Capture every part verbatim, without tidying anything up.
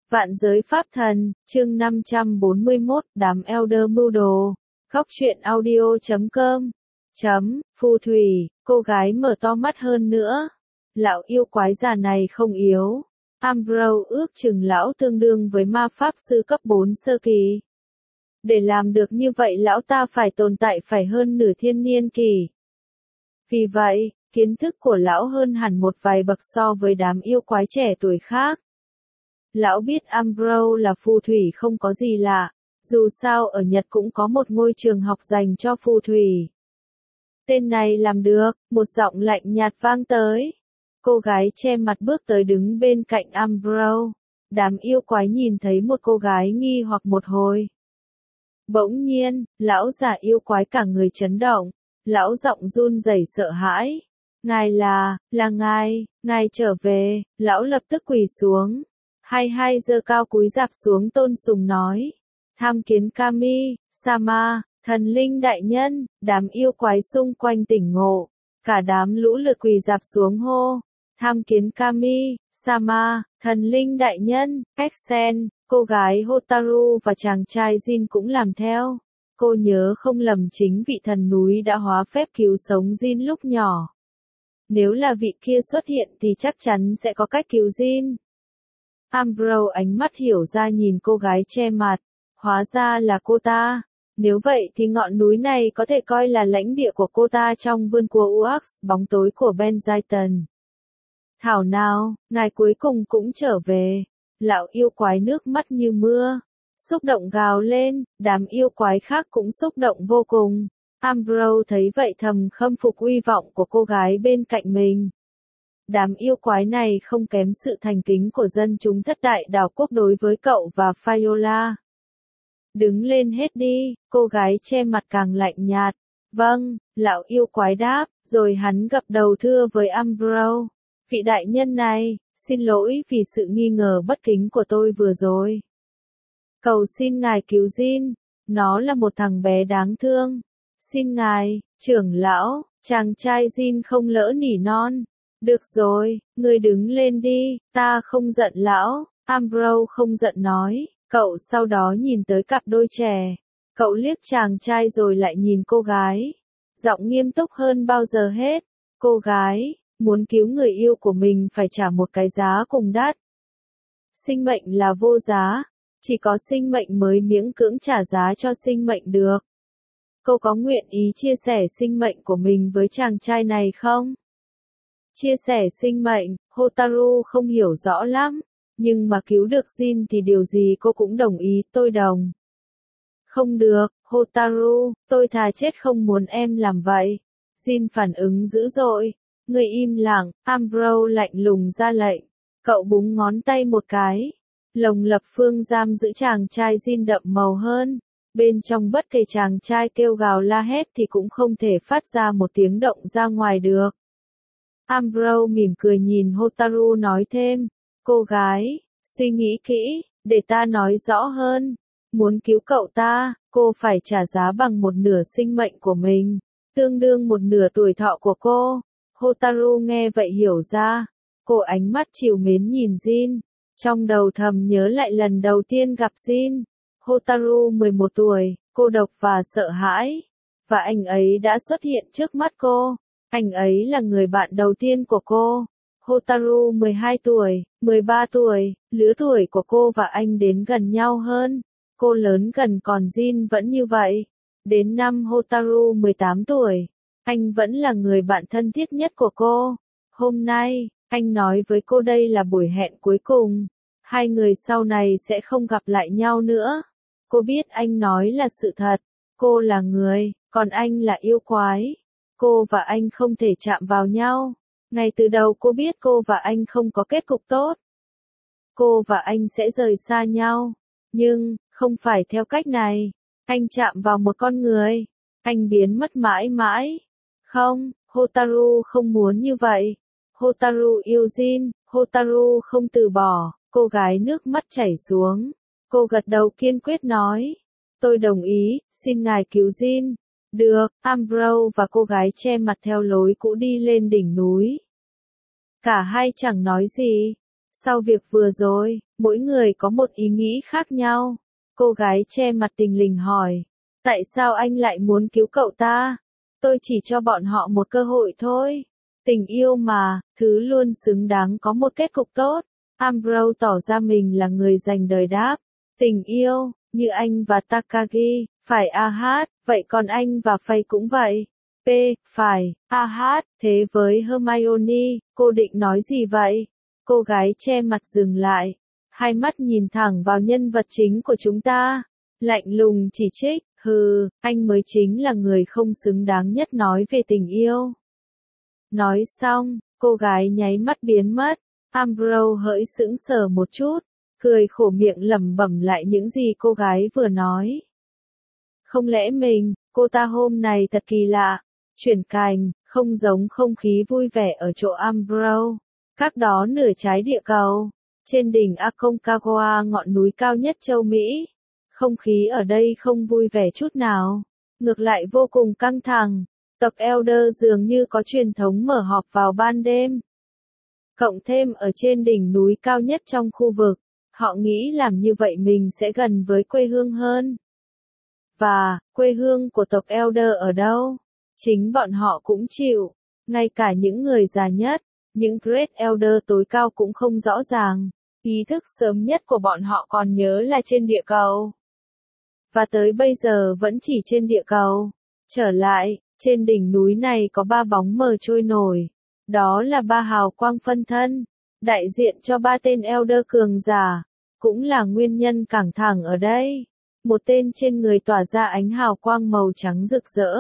Vạn giới pháp thần, chương năm trăm bốn mươi mốt, đám elder mưu đồ. Góc truyện audio chấm com. Chấm, phù thủy, cô gái mở to mắt hơn nữa. Lão yêu quái già này không yếu. Ambrose ước chừng lão tương đương với ma pháp sư cấp bốn sơ kỳ. Để làm được như vậy lão ta phải tồn tại phải hơn nửa thiên niên kỳ. Vì vậy, kiến thức của lão hơn hẳn một vài bậc so với đám yêu quái trẻ tuổi khác. Lão biết Ambrose là phù thủy không có gì lạ, dù sao ở Nhật cũng có một ngôi trường học dành cho phù thủy. Tên này làm được, một giọng lạnh nhạt vang tới. Cô gái che mặt bước tới đứng bên cạnh Ambrose. Đám yêu quái nhìn thấy một cô gái nghi hoặc một hồi. Bỗng nhiên, lão già yêu quái cả người chấn động, lão giọng run rẩy sợ hãi. Ngài là, là ngài, ngài trở về, lão lập tức quỳ xuống. Hai hai giơ cao cúi rạp xuống tôn sùng nói. Tham kiến Kami, Sama, thần linh đại nhân, đám yêu quái xung quanh tỉnh ngộ. Cả đám lũ lượt quỳ rạp xuống hô. Tham kiến Kami, Sama, thần linh đại nhân, Exen, cô gái Hotaru và chàng trai Jin cũng làm theo. Cô nhớ không lầm chính vị thần núi đã hóa phép cứu sống Jin lúc nhỏ. Nếu là vị kia xuất hiện thì chắc chắn sẽ có cách cứu Jin. Ambrose ánh mắt hiểu ra nhìn cô gái che mặt, hóa ra là cô ta. Nếu vậy thì ngọn núi này có thể coi là lãnh địa của cô ta trong vườn của Uax bóng tối của Benjaiton. Thảo nào, ngài cuối cùng cũng trở về. Lão yêu quái nước mắt như mưa, xúc động gào lên, đám yêu quái khác cũng xúc động vô cùng. Ambrose thấy vậy thầm khâm phục uy vọng của cô gái bên cạnh mình. Đám yêu quái này không kém sự thành kính của dân chúng thất đại đảo quốc đối với cậu và Viola. Đứng lên hết đi, cô gái che mặt càng lạnh nhạt. Vâng, lão yêu quái đáp, rồi hắn gập đầu thưa với Ambrose. Vị đại nhân này, xin lỗi vì sự nghi ngờ bất kính của tôi vừa rồi. Cầu xin ngài cứu Jin, nó là một thằng bé đáng thương. Xin ngài, trưởng lão, chàng trai Jin không lỡ nỉ non. Được rồi, ngươi đứng lên đi, ta không giận lão, Ambrose không giận nói, cậu sau đó nhìn tới cặp đôi trẻ. Cậu liếc chàng trai rồi lại nhìn cô gái. Giọng nghiêm túc hơn bao giờ hết. Cô gái, muốn cứu người yêu của mình phải trả một cái giá cùng đắt. Sinh mệnh là vô giá, chỉ có sinh mệnh mới miễn cưỡng trả giá cho sinh mệnh được. Cô có nguyện ý chia sẻ sinh mệnh của mình với chàng trai này không? Chia sẻ sinh mệnh, Hotaru không hiểu rõ lắm, nhưng mà cứu được Jin thì điều gì cô cũng đồng ý, tôi đồng. Không được, Hotaru, tôi thà chết không muốn em làm vậy. Jin phản ứng dữ dội, người im lặng, Ambrose lạnh lùng ra lệnh. Cậu búng ngón tay một cái. Lồng lập phương giam giữ chàng trai Jin đậm màu hơn. Bên trong bất kể chàng trai kêu gào la hét thì cũng không thể phát ra một tiếng động ra ngoài được. Ambrose mỉm cười nhìn Hotaru nói thêm, cô gái, suy nghĩ kỹ, để ta nói rõ hơn. Muốn cứu cậu ta, cô phải trả giá bằng một nửa sinh mệnh của mình, tương đương một nửa tuổi thọ của cô. Hotaru nghe vậy hiểu ra, cô ánh mắt trìu mến nhìn Jin, trong đầu thầm nhớ lại lần đầu tiên gặp Jin. Hotaru mười một tuổi, cô độc và sợ hãi, và anh ấy đã xuất hiện trước mắt cô. Anh ấy là người bạn đầu tiên của cô. Hotaru mười hai tuổi, mười ba tuổi, lứa tuổi của cô và anh đến gần nhau hơn. Cô lớn gần còn Jin vẫn như vậy. Đến năm Hotaru mười tám tuổi, anh vẫn là người bạn thân thiết nhất của cô. Hôm nay, anh nói với cô đây là buổi hẹn cuối cùng. Hai người sau này sẽ không gặp lại nhau nữa. Cô biết anh nói là sự thật. Cô là người, còn anh là yêu quái. Cô và anh không thể chạm vào nhau. Ngay từ đầu cô biết cô và anh không có kết cục tốt. Cô và anh sẽ rời xa nhau. Nhưng, không phải theo cách này. Anh chạm vào một con người. Anh biến mất mãi mãi. Không, Hotaru không muốn như vậy. Hotaru yêu Jin, Hotaru không từ bỏ. Cô gái nước mắt chảy xuống. Cô gật đầu kiên quyết nói. Tôi đồng ý, xin ngài cứu Jin. Được, Ambrose và cô gái che mặt theo lối cũ đi lên đỉnh núi. Cả hai chẳng nói gì. Sau việc vừa rồi, mỗi người có một ý nghĩ khác nhau. Cô gái che mặt tình lình hỏi. Tại sao anh lại muốn cứu cậu ta? Tôi chỉ cho bọn họ một cơ hội thôi. Tình yêu mà, thứ luôn xứng đáng có một kết cục tốt. Ambrose tỏ ra mình là người dành đời đáp. Tình yêu, như anh và Takagi, phải a hát, vậy còn anh và Faye cũng vậy. P, phải, a hát, thế với Hermione, cô định nói gì vậy? Cô gái che mặt dừng lại, hai mắt nhìn thẳng vào nhân vật chính của chúng ta. Lạnh lùng chỉ trích, hừ, anh mới chính là người không xứng đáng nhất nói về tình yêu. Nói xong, cô gái nháy mắt biến mất. Ambrose hỡi sững sờ một chút, cười khổ miệng lẩm bẩm lại những gì cô gái vừa nói. Không lẽ mình, cô ta hôm này thật kỳ lạ, chuyển cành, không giống không khí vui vẻ ở chỗ Ambrose. Các đó nửa trái địa cầu, trên đỉnh Aconcagua ngọn núi cao nhất châu Mỹ. Không khí ở đây không vui vẻ chút nào, ngược lại vô cùng căng thẳng. Tộc Elder dường như có truyền thống mở họp vào ban đêm. Cộng thêm ở trên đỉnh núi cao nhất trong khu vực, họ nghĩ làm như vậy mình sẽ gần với quê hương hơn. Và, quê hương của tộc Elder ở đâu? Chính bọn họ cũng chịu, ngay cả những người già nhất, những Great Elder tối cao cũng không rõ ràng. Ý thức sớm nhất của bọn họ còn nhớ là trên địa cầu. Và tới bây giờ vẫn chỉ trên địa cầu. Trở lại, trên đỉnh núi này có ba bóng mờ trôi nổi. Đó là ba hào quang phân thân, đại diện cho ba tên Elder cường giả, cũng là nguyên nhân căng thẳng ở đây. Một tên trên người tỏa ra ánh hào quang màu trắng rực rỡ.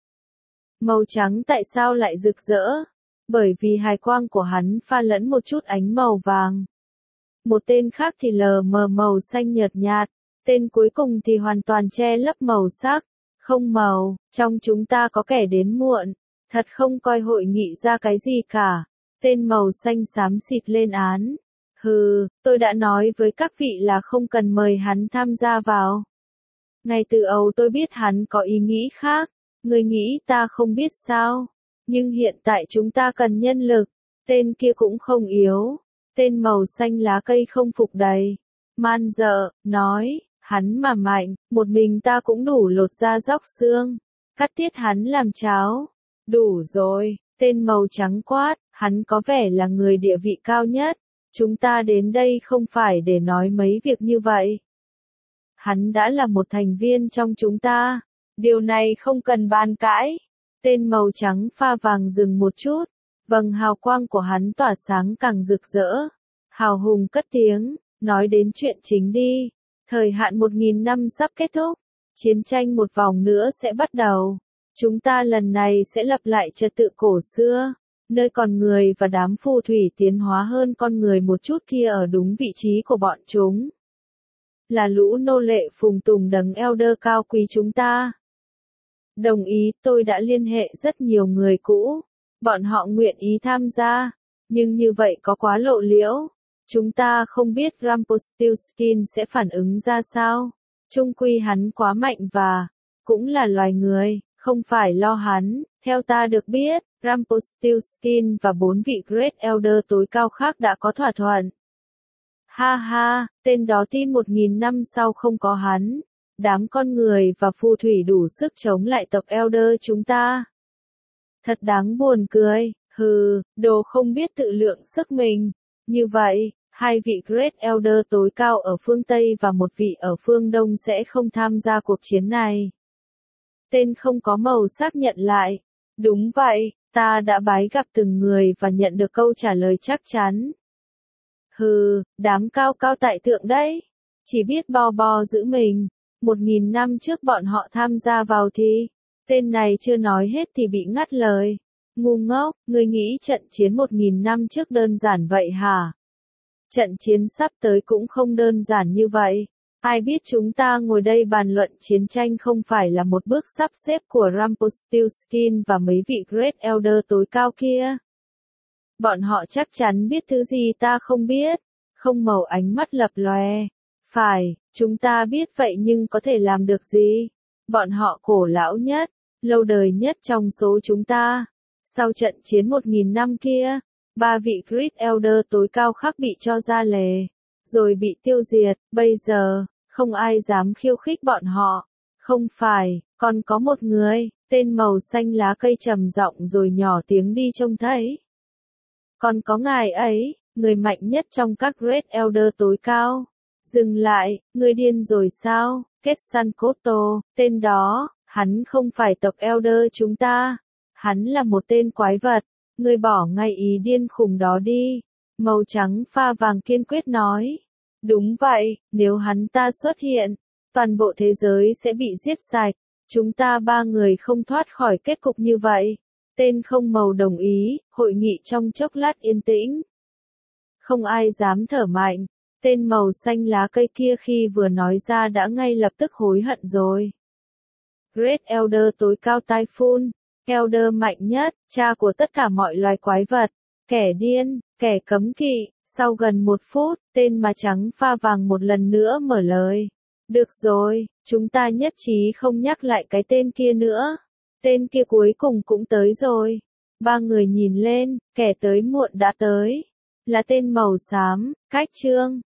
Màu trắng tại sao lại rực rỡ? Bởi vì hào quang của hắn pha lẫn một chút ánh màu vàng. Một tên khác thì lờ mờ màu xanh nhợt nhạt, tên cuối cùng thì hoàn toàn che lấp màu sắc, không màu. Trong chúng ta có kẻ đến muộn, thật không coi hội nghị ra cái gì cả. Tên màu xanh xám xịt lên án. Hừ, tôi đã nói với các vị là không cần mời hắn tham gia vào. Ngay từ đầu tôi biết hắn có ý nghĩ khác, người nghĩ ta không biết sao. Nhưng hiện tại chúng ta cần nhân lực, tên kia cũng không yếu. Tên màu xanh lá cây không phục đầy. Man dợ, nói, hắn mà mạnh, một mình ta cũng đủ lột da róc xương. Cắt tiết hắn làm cháo. Đủ rồi, tên màu trắng quát, hắn có vẻ là người địa vị cao nhất. Chúng ta đến đây không phải để nói mấy việc như vậy. Hắn đã là một thành viên trong chúng ta. Điều này không cần bàn cãi. Tên màu trắng pha vàng dừng một chút. Vầng hào quang của hắn tỏa sáng càng rực rỡ. Hào hùng cất tiếng, nói đến chuyện chính đi. Thời hạn một nghìn năm sắp kết thúc. Chiến tranh một vòng nữa sẽ bắt đầu. Chúng ta lần này sẽ lập lại trật tự cổ xưa. Nơi con người và đám phù thủy tiến hóa hơn con người một chút kia ở đúng vị trí của bọn chúng. Là lũ nô lệ phùng tùng đấng Elder cao quý chúng ta. Đồng ý, tôi đã liên hệ rất nhiều người cũ. Bọn họ nguyện ý tham gia. Nhưng như vậy có quá lộ liễu. Chúng ta không biết Rumpelstiltskin sẽ phản ứng ra sao. Chung quy hắn quá mạnh và cũng là loài người, không phải lo hắn. Theo ta được biết, Rumpelstiltskin và bốn vị Great Elder tối cao khác đã có thỏa thuận. Ha ha, tên đó tin một nghìn năm sau không có hắn. Đám con người và phù thủy đủ sức chống lại tộc Elder chúng ta. Thật đáng buồn cười, hừ, đồ không biết tự lượng sức mình. Như vậy, hai vị Great Elder tối cao ở phương Tây và một vị ở phương Đông sẽ không tham gia cuộc chiến này. Tên không có màu xác nhận lại. Đúng vậy, ta đã bái gặp từng người và nhận được câu trả lời chắc chắn. Hừ, đám cao cao tại thượng đấy. Chỉ biết bo bo giữ mình. Một nghìn năm trước bọn họ tham gia vào thì, tên này chưa nói hết thì bị ngắt lời. Ngu ngốc, ngươi nghĩ trận chiến một nghìn năm trước đơn giản vậy hả? Trận chiến sắp tới cũng không đơn giản như vậy. Ai biết chúng ta ngồi đây bàn luận chiến tranh không phải là một bước sắp xếp của Rumpelstiltskin và mấy vị Great Elder tối cao kia. Bọn họ chắc chắn biết thứ gì ta không biết. Không màu ánh mắt lập lòe. Phải, chúng ta biết vậy nhưng có thể làm được gì? Bọn họ cổ lão nhất, lâu đời nhất trong số chúng ta. Sau trận chiến một nghìn năm kia, Ba vị Great Elder tối cao khác bị cho ra lề, rồi bị tiêu diệt, bây giờ, không ai dám khiêu khích bọn họ. Không phải, còn có một người, tên màu xanh lá cây trầm giọng rồi nhỏ tiếng đi trông thấy. Còn có ngài ấy, người mạnh nhất trong các Great Elder tối cao. Dừng lại, người điên rồi sao? Quetzalcoatl, tên đó, hắn không phải tộc Elder chúng ta. Hắn là một tên quái vật. Người bỏ ngay ý điên khùng đó đi. Màu trắng pha vàng kiên quyết nói. Đúng vậy, nếu hắn ta xuất hiện, toàn bộ thế giới sẽ bị giết sạch. Chúng ta ba người không thoát khỏi kết cục như vậy. Tên không màu đồng ý, hội nghị trong chốc lát yên tĩnh. Không ai dám thở mạnh. Tên màu xanh lá cây kia khi vừa nói ra đã ngay lập tức hối hận rồi. Great Elder tối cao Typhoon, Elder mạnh nhất, cha của tất cả mọi loài quái vật, kẻ điên, kẻ cấm kỵ. Sau gần một phút, tên mà trắng pha vàng một lần nữa mở lời. Được rồi, chúng ta nhất trí không nhắc lại cái tên kia nữa. Tên kia cuối cùng cũng tới rồi. Ba người nhìn lên, kẻ tới muộn đã tới. Là tên màu xám, Cách Trương.